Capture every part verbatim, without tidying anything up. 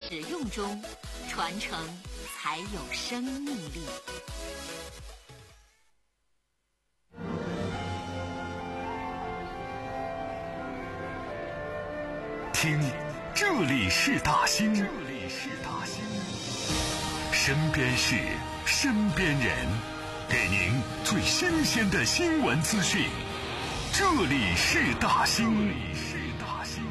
使用中，传承才有生命力。 听，这里是大兴，这里是大兴，身边事，身边人，给您最新鲜的新闻资讯。这里是大兴，这里是大兴。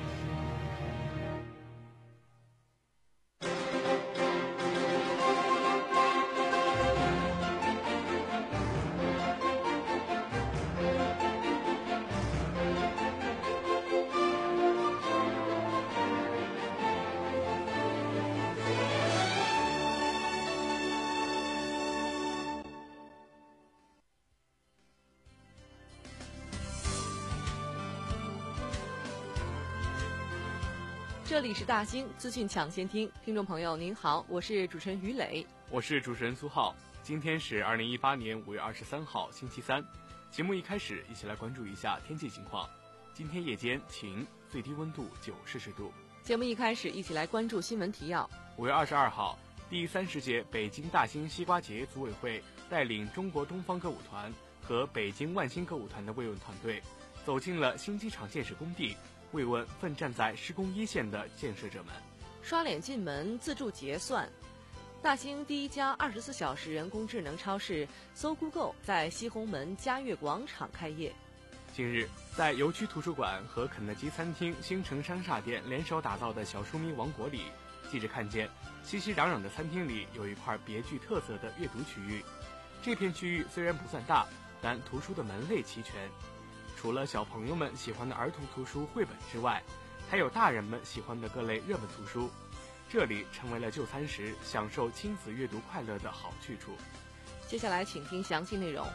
这里是大兴资讯抢先听，听众朋友您好，我是主持人于磊， 我是主持人苏浩。今天是二零一八年五月二十三号星期三，节目一开始一起来关注一下天气情况。今天夜间晴，最低温度九摄氏度。 节目一开始一起来关注新闻提要。 五月二十二号，第三十届北京大兴西瓜节组委会带领中国东方歌舞团和北京万兴歌舞团的慰问团队走进了新机场建设工地，慰问奋战在施工一线的建设者们。 刷脸进门自助结算，大兴第一家二十四小时人工智能超市搜 Google 在西红门嘉悦广场开业。 近日，在邮区图书馆和肯德基餐厅星城山煞店联手打造的小书迷王国里，记者看见熙熙攘攘的餐厅里有一块别具特色的阅读区域。这片区域虽然不算大，但图书的门类齐全。除了小朋友们喜欢的儿童图书绘本之外，还有大人们喜欢的各类热门图书，这里成为了就餐时享受亲子阅读快乐的好去处。 接下来请听详细内容。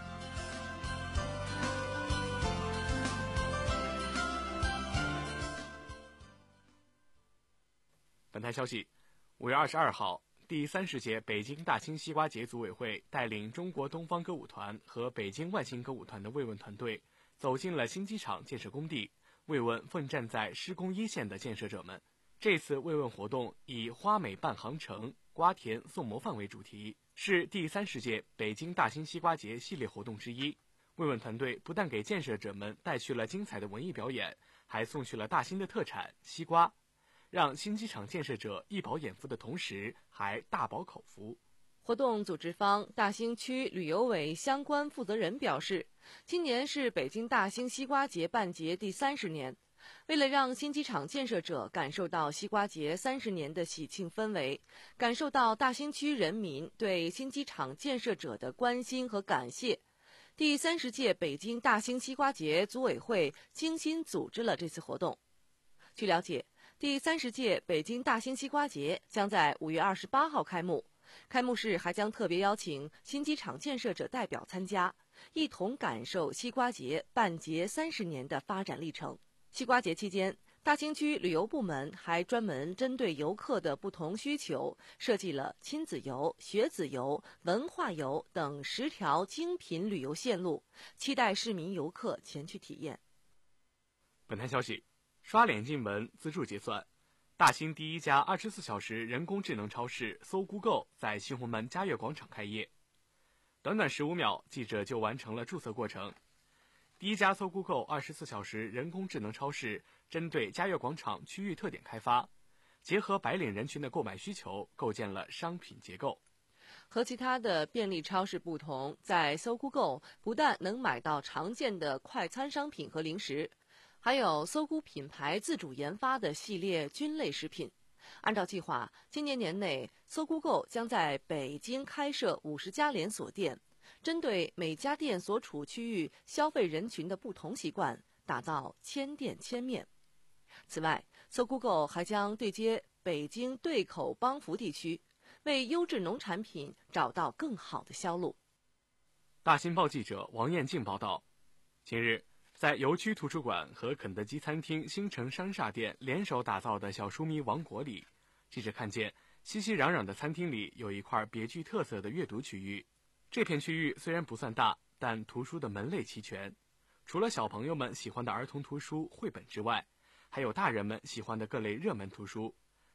本台消息，五月二十二号，第三十届北京大兴西瓜节组委会带领中国东方歌舞团和北京万兴歌舞团的慰问团队走进了新机场建设工地，慰问奋战在施工一线的建设者们。这次慰问活动以花美伴航程，瓜田送模范为主题，是第三十届北京大兴西瓜节系列活动之一。慰问团队不但给建设者们带去了精彩的文艺表演，还送去了大兴的特产西瓜，让新机场建设者一饱眼福的同时还大饱口福。 活动组织方大兴区旅游委相关负责人表示，今年是北京大兴西瓜节办节第三十年，为了让新机场建设者感受到西瓜节三十年的喜庆氛围，感受到大兴区人民对新机场建设者的关心和感谢，第三十届北京大兴西瓜节组委会精心组织了这次活动。据了解，第三十届北京大兴西瓜节将在五月二十八号开幕，开幕式还将特别邀请新机场建设者代表参加，一同感受西瓜节办节三十年的发展历程。西瓜节期间，大兴区旅游部门还专门针对游客的不同需求，设计了亲子游、学子游、文化游等十条精品旅游线路，期待市民游客前去体验。 本台消息，刷脸进门自助结算，大兴第一家二十四小时人工智能超市搜 Google 在西红门嘉悦广场开业。短短十五秒，记者就完成了注册过程。第一家搜 Google 二十四小时人工智能超市针对嘉悦广场区域特点开发，结合白领人群的购买需求，构建了商品结构。 和其他的便利超市不同，在搜 Google 不但能买到常见的快餐商品和零食，还有搜菇品牌自主研发的系列菌类食品。按照计划，今年年内搜 Google 将在北京开设五十家连锁店，针对每家店所处区域消费人群的不同习惯，打造千店千面。此外，搜 Google 还将对接北京对口帮扶地区，为优质农产品找到更好的销路。 大新报记者王艳静报道，近日，在邮区图书馆和肯德基餐厅星城山煞店联手打造的小书迷王国里，记者看见熙熙攘攘的餐厅里有一块别具特色的阅读区域。这片区域虽然不算大，但图书的门类齐全。除了小朋友们喜欢的儿童图书绘本之外，还有大人们喜欢的各类热门图书，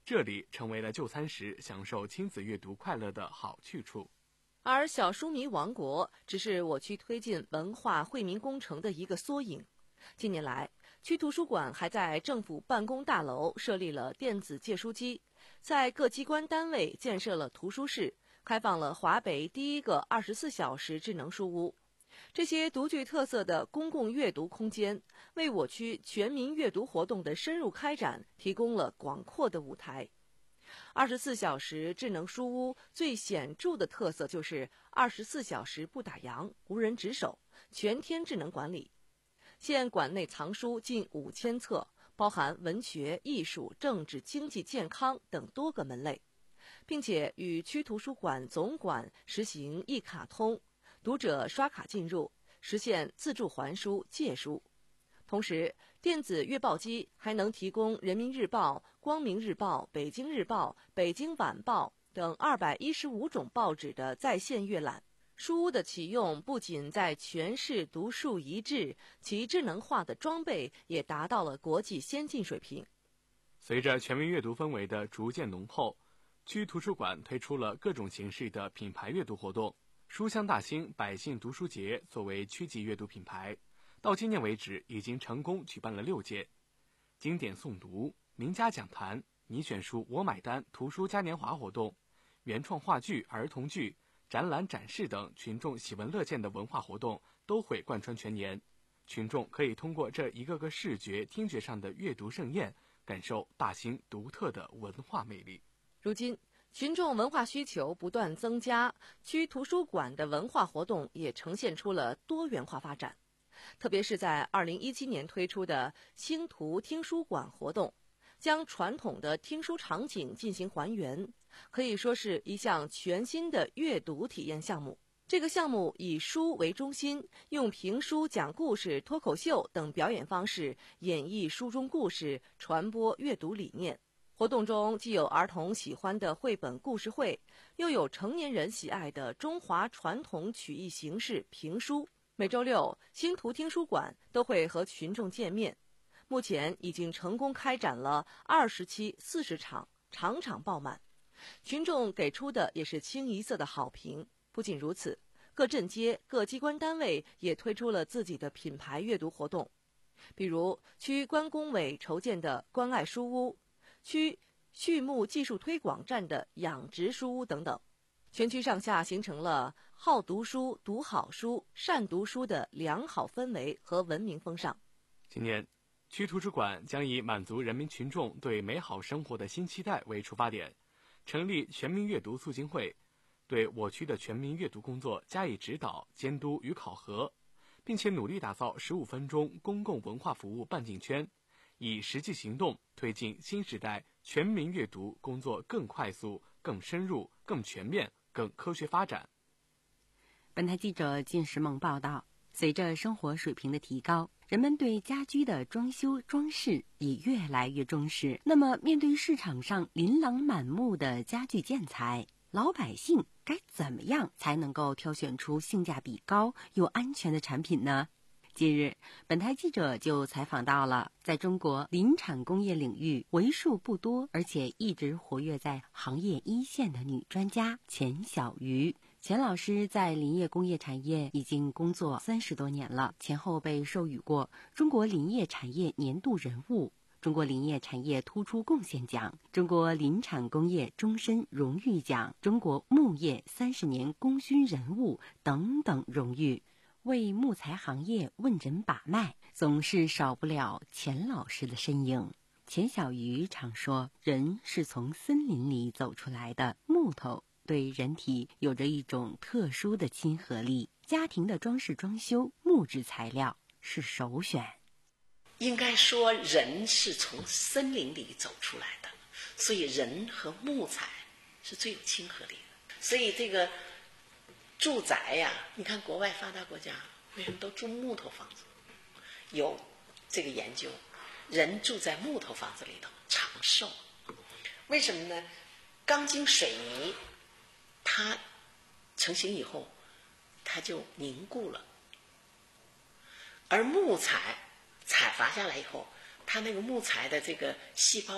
这里成为了就餐时享受亲子阅读快乐的好去处。 而小书迷王国只是我区推进文化惠民工程的一个缩影。近年来，区图书馆还在政府办公大楼设立了电子借书机，在各机关单位建设了图书室，开放了华北第一个二十四小时智能书屋。这些独具特色的公共阅读空间，为我区全民阅读活动的深入开展提供了广阔的舞台。二十四小时智能书屋最显著的特色就是二十四小时不打烊，无人值守，全天智能管理。现馆内藏书近五千册，包含文学、艺术、政治、经济、健康等多个门类，并且与区图书馆总馆实行一卡通，读者刷卡进入，实现自助还书、借书。同时，电子阅报机还能提供人民日报、光明日报、北京日报、北京晚报等二百一十五种报纸的在线阅览。书屋的启用不仅在全市独树一帜，其智能化的装备也达到了国际先进水平。 随着全民阅读氛围的逐渐浓厚，区图书馆推出了各种形式的品牌阅读活动。书香大兴百姓读书节作为区级阅读品牌，到今年为止已经成功举办了六届。经典诵读、名家讲坛、你选书我买单图书嘉年华活动、原创话剧、儿童剧、展览展示等群众喜闻乐见的文化活动都会贯穿全年。群众可以通过这一个个视觉、听觉上的阅读盛宴，感受大兴独特的文化魅力。 如今，群众文化需求不断增加，区图书馆的文化活动也呈现出了多元化发展。特别是在二零一七年推出的星图听书馆活动，将传统的听书场景进行还原，可以说是一项全新的阅读体验项目。这个项目以书为中心，用评书、讲故事、脱口秀等表演方式演绎书中故事，传播阅读理念。活动中既有儿童喜欢的绘本故事会，又有成年人喜爱的中华传统曲艺形式评书。每周六，星图听书馆都会和群众见面。目前已经成功开展了二十期四十场，场场爆满，群众给出的也是清一色的好评。不仅如此，各镇街、各机关单位也推出了自己的品牌阅读活动，比如区关工委筹建的关爱书屋，区畜牧技术推广站的养殖书屋等等。全区上下形成了好读书、读好书、善读书的良好氛围和文明风尚。 今年，区图书馆将以满足人民群众对美好生活的新期待为出发点，成立全民阅读促进会，对我区的全民阅读工作加以指导、监督与考核，并且努力打造十五分钟公共文化服务半径圈，以实际行动推进新时代全民阅读工作更快速、更深入、更全面、更科学发展。 本台记者金石梦报道，随着生活水平的提高，人们对家居的装修装饰也越来越重视。那么，面对市场上琳琅满目的家具建材，老百姓该怎么样才能够挑选出性价比高又安全的产品呢？近日，本台记者就采访到了在中国林产工业领域为数不多而且一直活跃在行业一线的女专家钱小瑜。钱老师在林业工业产业已经工作三十多年了，前后被授予过中国林业产业年度人物、中国林业产业突出贡献奖、中国林产工业终身荣誉奖、中国牧业三十年功勋人物等等荣誉。为木材行业问诊把脉，总是少不了钱老师的身影。钱小瑜常说，人是从森林里走出来的，木头对人体有着一种特殊的亲和力，家庭的装饰装修，木质材料是首选。 应该说，人是从森林里走出来的，所以人和木材是最有亲和力的。所以这个住宅呀、啊，你看国外发达国家为什么都住木头房子？有这个研究，人住在木头房子里头长寿。为什么呢？钢筋水泥它成型以后它就凝固了，而木材采伐下来以后，它那个木材的这个细胞啊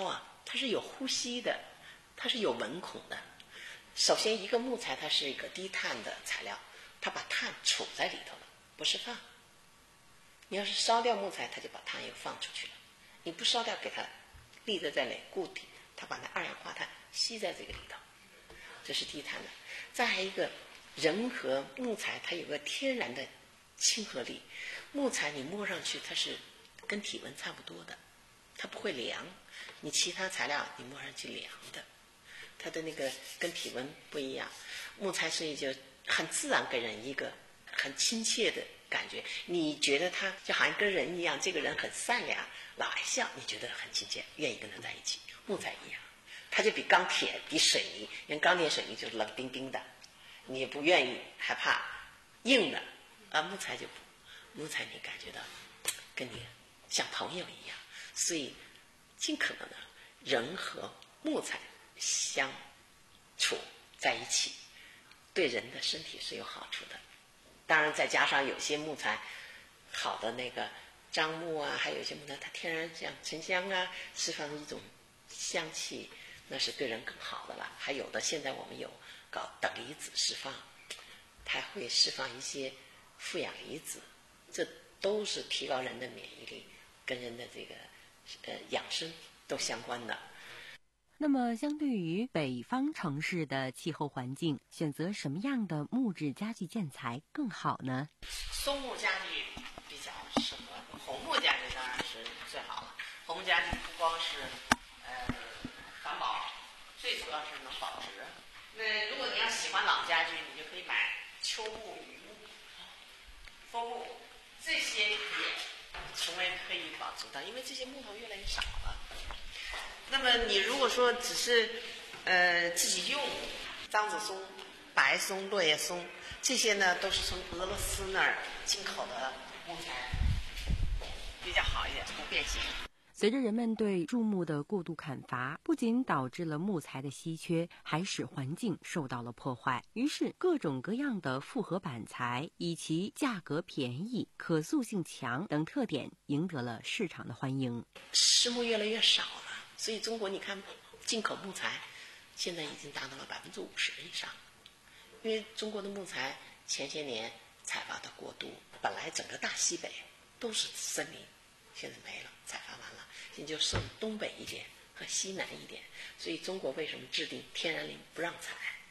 它是有呼吸的，它是有纹孔的。首先，一个木材它是一个低碳的材料，它把碳储在里头了，不释放。你要是烧掉木材，它就把碳又放出去了。你不烧掉，给它立在这里固体，它把那二氧化碳吸在这个里头，这是低碳的。再还一个，人和木材它有个天然的亲和力。木材你摸上去它是跟体温差不多的，它不会凉。你其他材料你摸上去凉的，它的那个跟体温不一样。木材所以就很自然给人一个很亲切的感觉，你觉得他就好像跟人一样，这个人很善良，老爱笑，你觉得很亲切，愿意跟他在一起。木材一样，他就比钢铁比水泥，因为钢铁水泥就是冷冰冰的，你也不愿意害怕硬的，而木材就不，木材你感觉到跟你像朋友一样。所以尽可能的人和木材相处在一起，对人的身体是有好处的。当然再加上有些木材好的那个樟木啊，还有一些木材它天然像沉香啊，释放一种香气，那是对人更好的了。还有的现在我们有搞等离子释放，它会释放一些负氧离子，这都是提高人的免疫力，跟人的这个呃养生都相关的。 那么相对于北方城市的气候环境，选择什么样的木质家具建材更好呢？ 松木家具比较适合，红木家具当然是最好了。红木家具不光是呃环保，最主要是能保值。那如果你要喜欢老家具，你就可以买秋木、榆木、枫木，这些也成为可以保值的，因为这些木头越来越少了。那么你如果说只是呃自己用，樟子松、白松、落叶松，这些呢都是从俄罗斯那儿进口的木材，比较好一点，不变形。 随着人们对树木的过度砍伐，不仅导致了木材的稀缺，还使环境受到了破坏。于是各种各样的复合板材以其价格便宜、可塑性强等特点赢得了市场的欢迎。 实木越来越少了，所以中国你看进口木材现在已经达到了百分之五十以上。因为中国的木材前些年采伐的过度，本来整个大西北都是森林，现在没了，采伐完了，现在就剩东北一点和西南一点。所以中国为什么制定天然林不让采，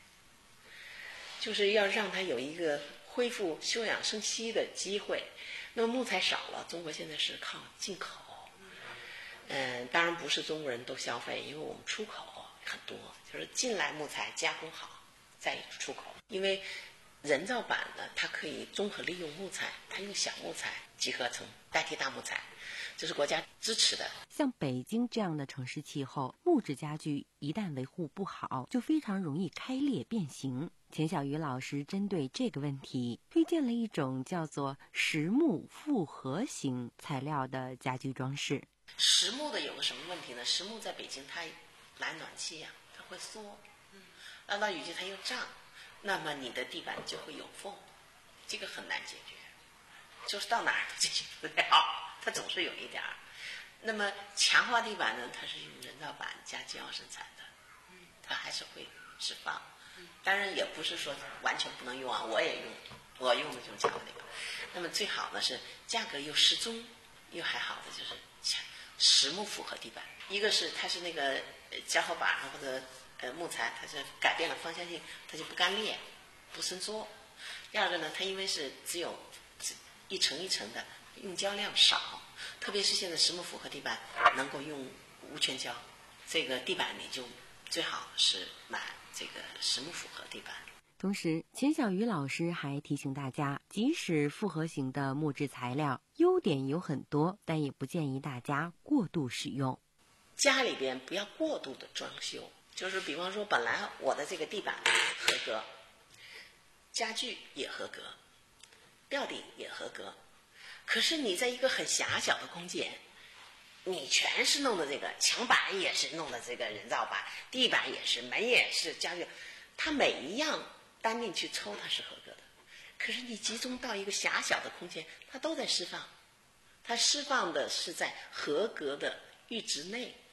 就是要让它有一个恢复休养生息的机会。那么木材少了，中国现在是靠进口。嗯，当然不是中国人都消费，因为我们出口很多，就是进来木材加工好再出口。因为人造板呢，它可以综合利用木材，它用小木材集合成代替大木材，这是国家支持的。 像北京这样的城市气候，木质家具一旦维护不好，就非常容易开裂变形。钱小鱼老师针对这个问题，推荐了一种叫做实木复合型材料的家居装饰。 实木的有个什么问题呢？实木在北京它来暖气呀、啊，它会缩，让到雨季它又胀，那么你的地板就会有缝，这个很难解决，就是到哪儿都解决不了，它总是有一点儿。那么强化地板呢，它是用人造板加胶生产的，它还是会释放。当然也不是说完全不能用啊，我也用，我用的就是强化地板。那么最好的是价格又适中，又还好的就是实木复合地板。一个是它是那个胶合板或者呃木材，它是改变了方向性，它就不干裂不伸缩。第二个呢，它因为是只有一层一层的，用胶量少，特别是现在实木复合地板能够用无圈胶，这个地板你就最好是买这个实木复合地板。 同时，钱小鱼老师还提醒大家，即使复合型的木质材料优点有很多，但也不建议大家过度使用。 家里边不要过度的装修，就是比方说本来我的这个地板合格，家具也合格，吊顶也合格，可是你在一个很狭小的空间，你全是弄的这个墙板也是弄的这个人造板，地板也是，门也是，家具它每一样单定去抽它是合格的，可是你集中到一个狭小的空间，它都在释放，它释放的是在合格的阈值内。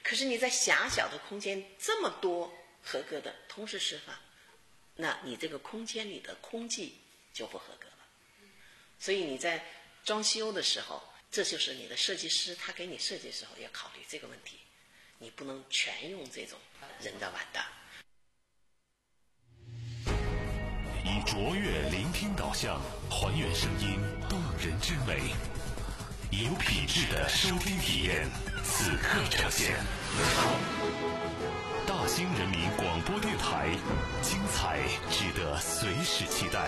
可是你在狭小的空间这么多合格的同时释放，那你这个空间里的空气就不合格了。所以你在装修的时候，这就是你的设计师他给你设计的时候要考虑这个问题，你不能全用这种人的碗的。 以卓越聆听导向，还原声音动人之美，以有品质的收听体验，此刻呈现。大兴人民广播电台，精彩值得随时期待。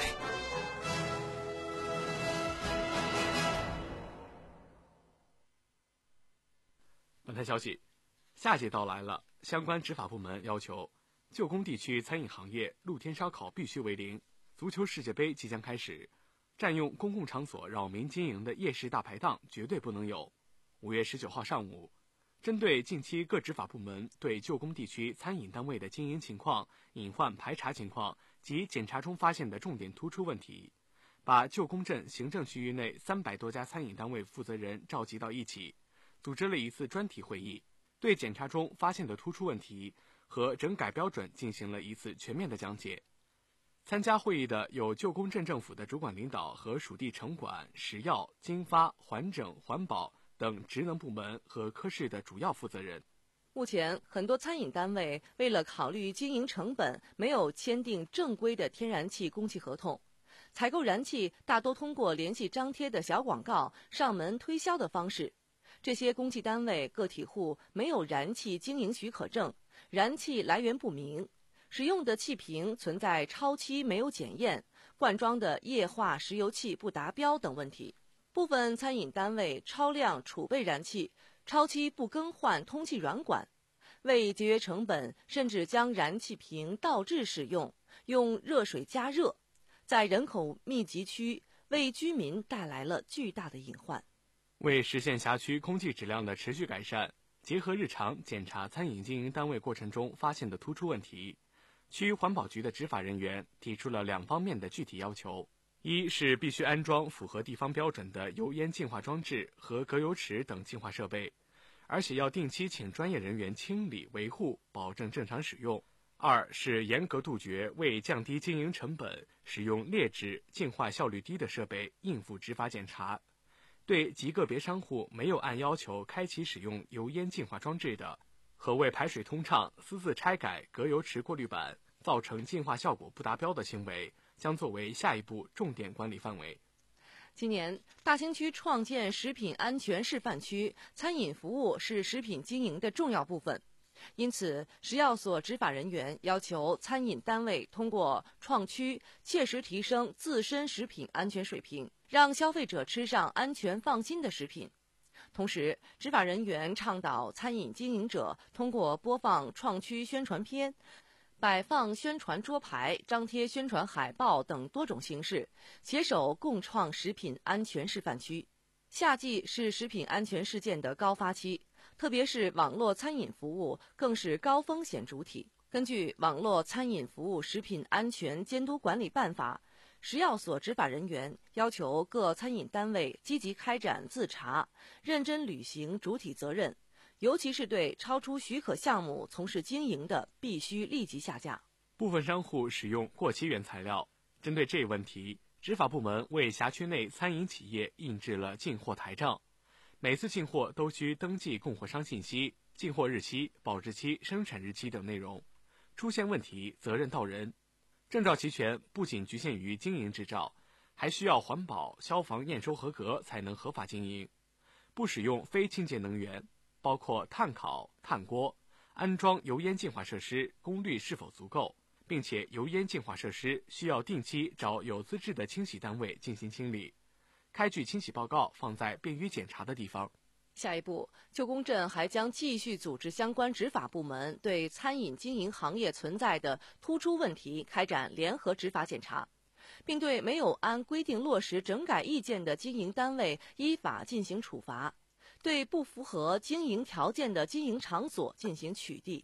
本台消息，夏季到来了，相关执法部门要求旧工地区餐饮行业露天烧烤必须为零。足球世界杯即将开始，占用公共场所扰民经营的夜市大排档绝对不能有。五月十九号上午，针对近期各执法部门对旧工地区餐饮单位的经营情况、隐患排查情况及检查中发现的重点突出问题，把旧工镇行政区域内三百多家餐饮单位负责人召集到一起，组织了一次专题会议，对检查中发现的突出问题和整改标准进行了一次全面的讲解。参加会议的有旧工镇政府的主管领导和属地城管、食药、经发、环整、环保等职能部门和科室的主要负责人。 目前，很多餐饮单位为了考虑经营成本，没有签订正规的天然气供气合同，采购燃气大多通过联系张贴的小广告、上门推销的方式。这些供气单位个体户没有燃气经营许可证，燃气来源不明，使用的气瓶存在超期没有检验、灌装的液化石油气不达标等问题。部分餐饮单位超量储备燃气，超期不更换通气软管，为节约成本，甚至将燃气瓶倒置使用，用热水加热，在人口密集区为居民带来了巨大的隐患。 为实现辖区空气质量的持续改善，结合日常检查餐饮经营单位过程中发现的突出问题，区环保局的执法人员提出了两方面的具体要求：一是必须安装符合地方标准的油烟净化装置和隔油池等净化设备，而且要定期请专业人员清理维护，保证正常使用；二是严格杜绝为降低经营成本，使用劣质、净化效率低的设备应付执法检查。对极个别商户没有按要求开启使用油烟净化装置的，和为排水通畅私自拆改隔油池过滤板，造成净化效果不达标的行为，将作为下一步重点管理范围。 今年，大兴区创建食品安全示范区，餐饮服务是食品经营的重要部分。因此，食药所执法人员要求餐饮单位通过创区切实提升自身食品安全水平，让消费者吃上安全放心的食品。同时，执法人员倡导餐饮经营者通过播放创区宣传片、摆放宣传桌牌、张贴宣传海报等多种形式，携手共创食品安全示范区。夏季是食品安全事件的高发期，特别是网络餐饮服务更是高风险主体。根据《网络餐饮服务食品安全监督管理办法》，食药所执法人员要求各餐饮单位积极开展自查，认真履行主体责任，尤其是对超出许可项目从事经营的，必须立即下架。 部分商户使用过期原材料，针对这一问题，执法部门为辖区内餐饮企业印制了进货台账，每次进货都需登记供货商信息、进货日期、保质期、生产日期等内容，出现问题责任到人。证照齐全不仅局限于经营执照，还需要环保、消防验收合格才能合法经营。不使用非清洁能源，包括炭烤、炭锅，安装油烟净化设施功率是否足够，并且油烟净化设施需要定期找有资质的清洗单位进行清理，开具清洗报告放在便于检查的地方。 下一步，旧工镇还将继续组织相关执法部门对餐饮经营行业存在的突出问题开展联合执法检查，并对没有按规定落实整改意见的经营单位依法进行处罚，对不符合经营条件的经营场所进行取缔。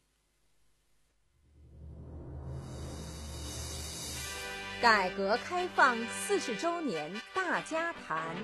改革开放四十周年大家谈。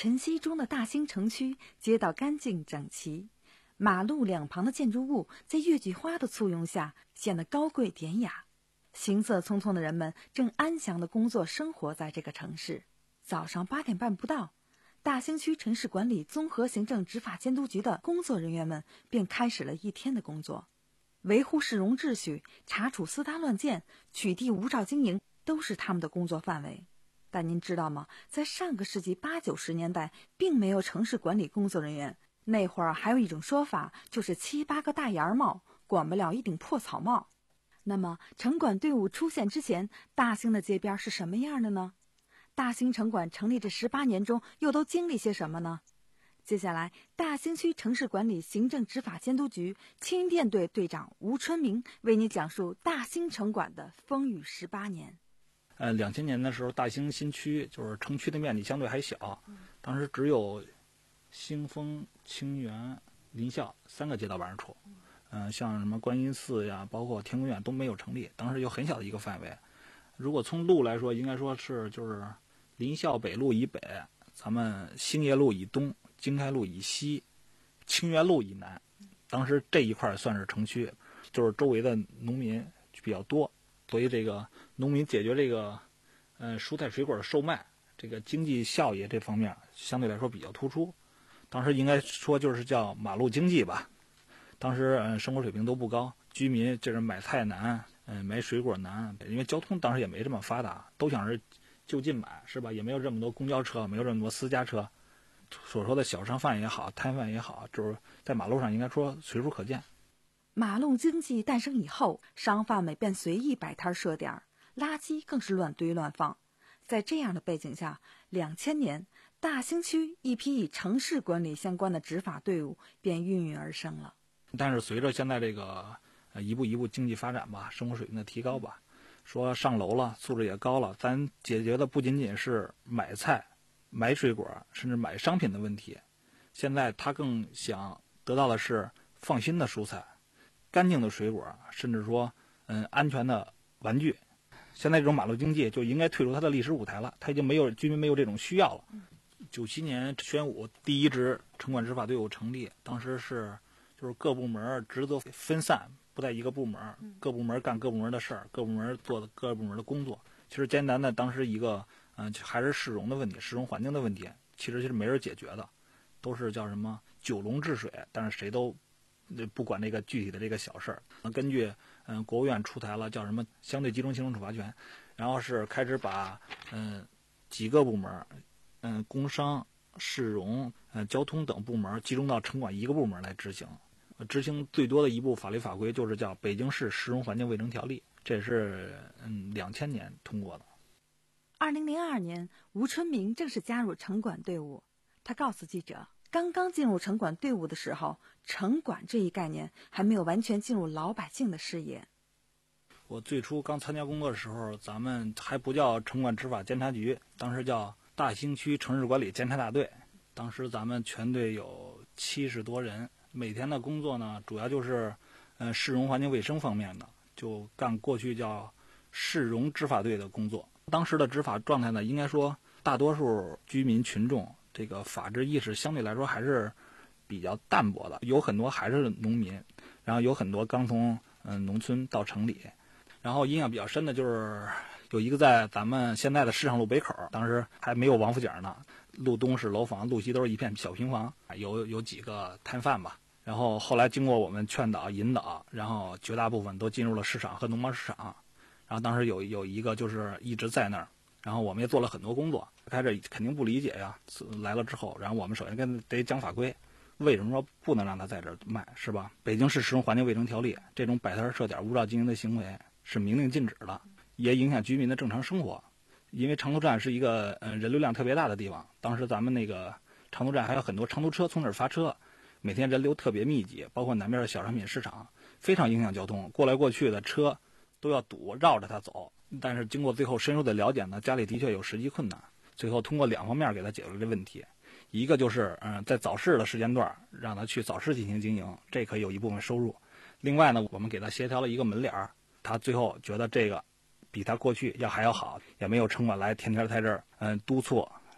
晨曦中的大兴城区街道干净整齐，马路两旁的建筑物在月季花的簇拥下显得高贵典雅。行色匆匆的人们正安详地工作生活在这个城市。早上八点半不到，大兴区城市管理综合行政执法监督局的工作人员们便开始了一天的工作，维护市容秩序、查处私搭乱建、取缔无照经营都是他们的工作范围。但您知道吗？在上个世纪八九十年代，并没有城市管理工作人员。那会儿还有一种说法，就是七八个大檐帽管不了一顶破草帽。那么城管队伍出现之前，大兴的街边是什么样的呢？大兴城管成立这十八年中又都经历些什么呢？接下来，大兴区城市管理行政执法监督局青云店队队长吴春明为你讲述大兴城管的风雨十八年。 呃，两千年的时候，大兴新区就是城区的面积相对还小，当时只有兴丰、清源、临校三个街道办事处。嗯、呃，像什么观音寺呀，包括天宫院都没有成立，当时有很小的一个范围。如果从路来说，应该说是就是临校北路以北，咱们兴业路以东，经开路以西，清源路以南，当时这一块算是城区，就是周围的农民比较多，所以这个农民解决这个呃蔬菜水果的售卖，这个经济效益这方面相对来说比较突出。当时应该说就是叫马路经济吧。当时嗯、呃、生活水平都不高，居民就是买菜难，嗯、呃、买水果难，因为交通当时也没这么发达，都想是就近买，是吧？也没有这么多公交车，没有这么多私家车。所说的小商贩也好，摊贩也好，就是在马路上应该说随处可见。 马路经济诞生以后，商贩们便随意摆摊设点，垃圾更是乱堆乱放。在这样的背景下，两千年，大兴区一批与城市管理相关的执法队伍便孕育而生了。 但是随着现在这个呃一步一步经济发展吧，生活水平的提高吧，说上楼了，素质也高了，咱解决的不仅仅是买菜、买水果，甚至买商品的问题。现在他更想得到的是放心的蔬菜、干净的水果，甚至说嗯安全的玩具。现在这种马路经济就应该退出它的历史舞台了，它已经没有居民没有这种需要了。九七年宣武第一支城管执法队伍成立，当时是就是各部门职责分散，不在一个部门，各部门干各部门的事儿，各部门做各部门的工作。其实艰难的当时一个嗯、呃、还是市容的问题，市容环境的问题，其实是没人解决的，都是叫什么九龙治水，但是谁都不管这个具体的这个小事儿。根据嗯、呃、国务院出台了叫什么相对集中行政处罚权，然后是开始把嗯、呃、几个部门嗯、呃、工商、市容、呃交通等部门集中到城管一个部门来执行。执行最多的一部法律法规就是叫《北京市市容环境卫生条例》，这是嗯两千年通过的。 二零零二年，吴春明正式加入城管队伍。他告诉记者，刚刚进入城管队伍的时候，城管这一概念还没有完全进入老百姓的视野。 我最初刚参加工作的时候，咱们还不叫城管执法监察局，当时叫大兴区城市管理监察大队。当时咱们全队有七十多人。每天的工作呢，主要就是，呃，市容环境卫生方面的，就干过去叫市容执法队的工作。当时的执法状态呢，应该说大多数居民群众这个法治意识相对来说还是比较淡薄的，有很多还是农民，然后有很多刚从嗯、呃、农村到城里。然后印象比较深的就是有一个在咱们现在的市场路北口，当时还没有王府井呢，路东是楼房，路西都是一片小平房，有有几个摊贩吧。然后后来经过我们劝导引导，然后绝大部分都进入了市场和农贸市场。然后当时有有一个就是一直在那儿，然后我们也做了很多工作。开始肯定不理解呀，来了之后，然后我们首先跟得讲法规，为什么说不能让他在这儿卖，是吧？北京市市容环境卫生条例这种摆摊设点无照经营的行为是明令禁止的，也影响居民的正常生活。因为长途站是一个呃人流量特别大的地方，当时咱们那个长途站还有很多长途车从那儿发车。每天人流特别密集，包括南边的小商品市场，非常影响交通，过来过去的车都要堵，绕着它走。但是经过最后深入的了解呢，家里的确有实际困难，最后通过两方面给他解决这问题。一个就是嗯、呃，在早市的时间段让他去早市进行经营，这可以有一部分收入。另外呢，我们给他协调了一个门脸儿，他最后觉得这个比他过去要还要好，也没有城管来天天在这儿嗯督促，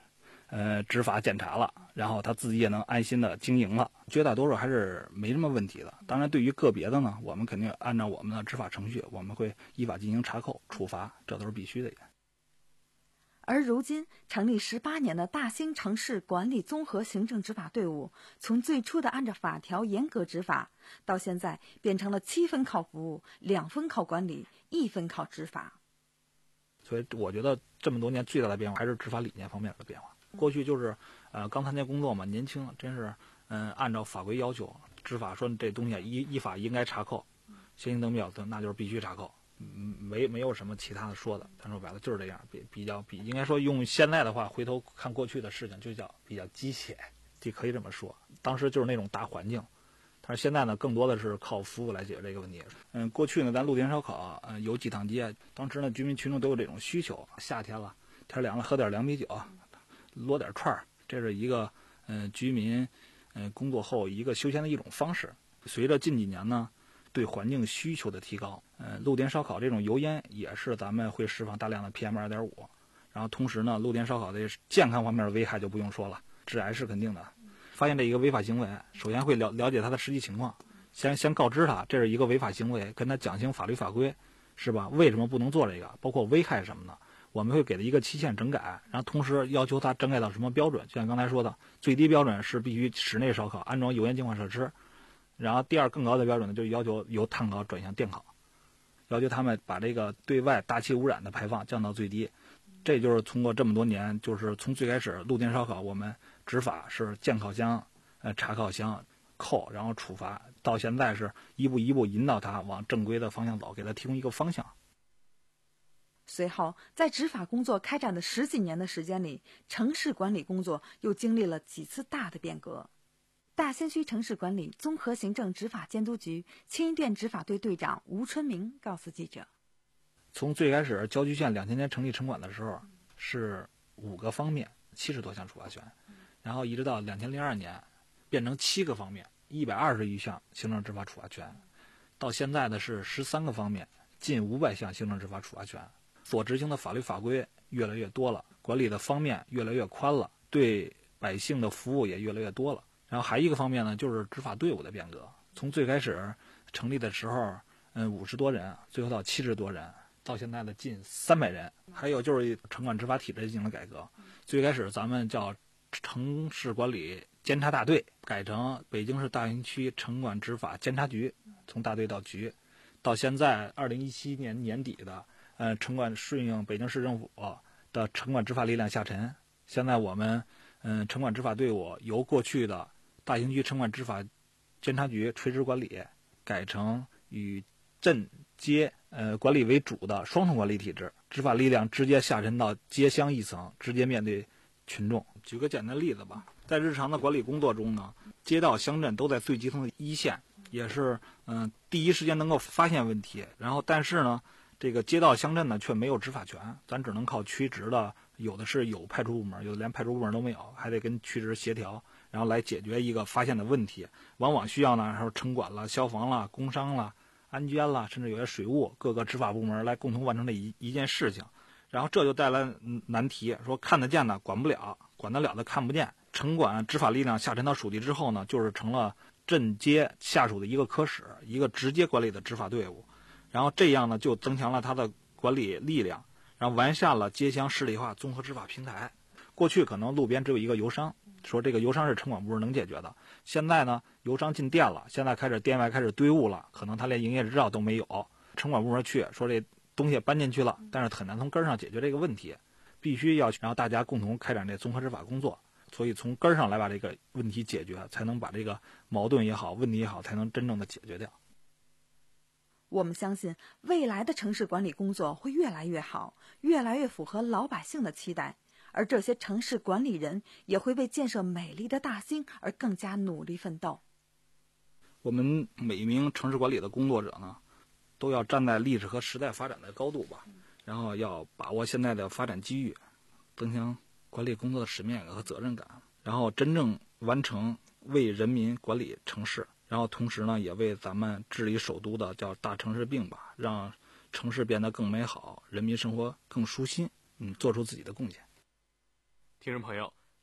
呃执法检查了，然后他自己也能安心的经营了。绝大多数还是没什么问题的。当然，对于个别的呢，我们肯定按照我们的执法程序，我们会依法进行查扣、处罚，这都是必须的。 而如今成立十八年的大兴城市管理综合行政执法队伍，从最初的按照法条严格执法，到现在变成了七分靠服务，两分靠管理，一分靠执法。 所以我觉得这么多年最大的变化还是执法理念方面的变化。过去就是呃刚参加工作嘛，年轻，真是嗯、呃、按照法规要求执法，说这东西依依法应该查扣，先行登记的那就是必须查扣。嗯，没没有什么其他的说的，咱说白了就是这样，比比较比应该说用现在的话，回头看过去的事情就叫比较机械，就可以这么说。当时就是那种大环境，但是现在呢，更多的是靠服务来解决这个问题。嗯，过去呢，咱露天烧烤，嗯、呃，有几趟街，当时呢，居民群众都有这种需求，夏天了，天凉了，喝点凉啤酒，摞点串儿，这是一个嗯、呃、居民嗯、呃、工作后一个休闲的一种方式。随着近几年呢，对环境需求的提高，呃，露天烧烤这种油烟也是咱们会释放大量的 P M 二点五， 然后同时呢，露天烧烤的健康方面的危害就不用说了，致癌是肯定的。发现这一个违法行为，首先会了了解他的实际情况，先先告知他这是一个违法行为，跟他讲清法律法规，是吧？为什么不能做这个？包括危害什么的，我们会给他一个期限整改，然后同时要求他整改到什么标准？就像刚才说的，最低标准是必须室内烧烤安装油烟净化设施。然后第二更高的标准呢，就要求由碳烤转向电烤，要求他们把这个对外大气污染的排放降到最低。这就是通过这么多年，就是从最开始露天烧烤我们执法是建烤箱、呃查烤箱、扣，然后处罚，到现在是一步一步引导他往正规的方向走，给他提供一个方向。 随后，在执法工作开展的十几年的时间里，城市管理工作又经历了几次大的变革。大兴区城市管理综合行政执法监督局青衣店执法队队长吴春明告诉记者， 从最开始郊区县两千年成立城管的时候是五个方面七十多项处罚权，然后一直到两千零二年变成七个方面一百二十余项行政执法处罚权，到现在的是十三个方面近五百项行政执法处罚权。所执行的法律法规越来越多了，管理的方面越来越宽了，对百姓的服务也越来越多了。然后还一个方面呢，就是执法队伍的变革。从最开始成立的时候，嗯，五十多人，最后到七十多人，到现在的近三百人。还有就是城管执法体制进行了改革。最开始咱们叫城市管理监察大队，改成北京市大兴区城管执法监察局，从大队到局。到现在二零一七年年底的，呃，城管顺应北京市政府的城管执法力量下沉。现在我们，嗯，城管执法队伍由过去的大兴区城管执法监察局垂直管理，改成以镇街呃管理为主的双重管理体制，执法力量直接下沉到街乡一层，直接面对群众。举个简单例子吧，在日常的管理工作中呢，街道乡镇都在最基层的一线，也是嗯、呃、第一时间能够发现问题。然后但是呢，这个街道乡镇呢却没有执法权，咱只能靠区直的，有的是有派出部门，有的连派出部门都没有，还得跟区直协调，然后来解决一个发现的问题。往往需要呢，还有城管了、消防了、工商了、安监了，甚至有些水务各个执法部门来共同完成这一一件事情。然后这就带来难题，说看得见的管不了，管得了的看不见。城管执法力量下沉到属地之后呢，就是成了镇街下属的一个科室，一个直接管理的执法队伍。然后这样呢，就增强了它的管理力量，然后完善了街乡市里化综合执法平台。过去可能路边只有一个油商，说这个油商是城管部门能解决的。现在呢，油商进店了，现在开始店外开始堆物了，可能他连营业执照都没有，城管部门去说这东西搬进去了，但是很难从根上解决这个问题，必须要然后大家共同开展这综合执法工作，所以从根上来把这个问题解决，才能把这个矛盾也好，问题也好，才能真正的解决掉。 我们相信未来的城市管理工作会越来越好，越来越符合老百姓的期待，而这些城市管理人也会为建设美丽的大兴而更加努力奋斗。 我们每一名城市管理的工作者呢，都要站在历史和时代发展的高度吧，然后要把握现在的发展机遇，增强管理工作的使命感和责任感，然后真正完成为人民管理城市，然后同时呢，也为咱们治理首都的叫大城市病吧，让城市变得更美好，人民生活更舒心，嗯，做出自己的贡献。 听众朋友，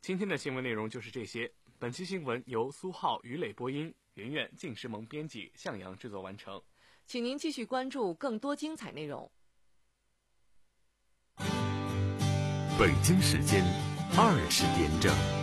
今天的新闻内容就是这些。本期新闻由苏浩、于磊播音，圆圆、靳诗萌编辑，向阳制作完成。 请您继续关注更多精彩内容。 北京时间二十点整。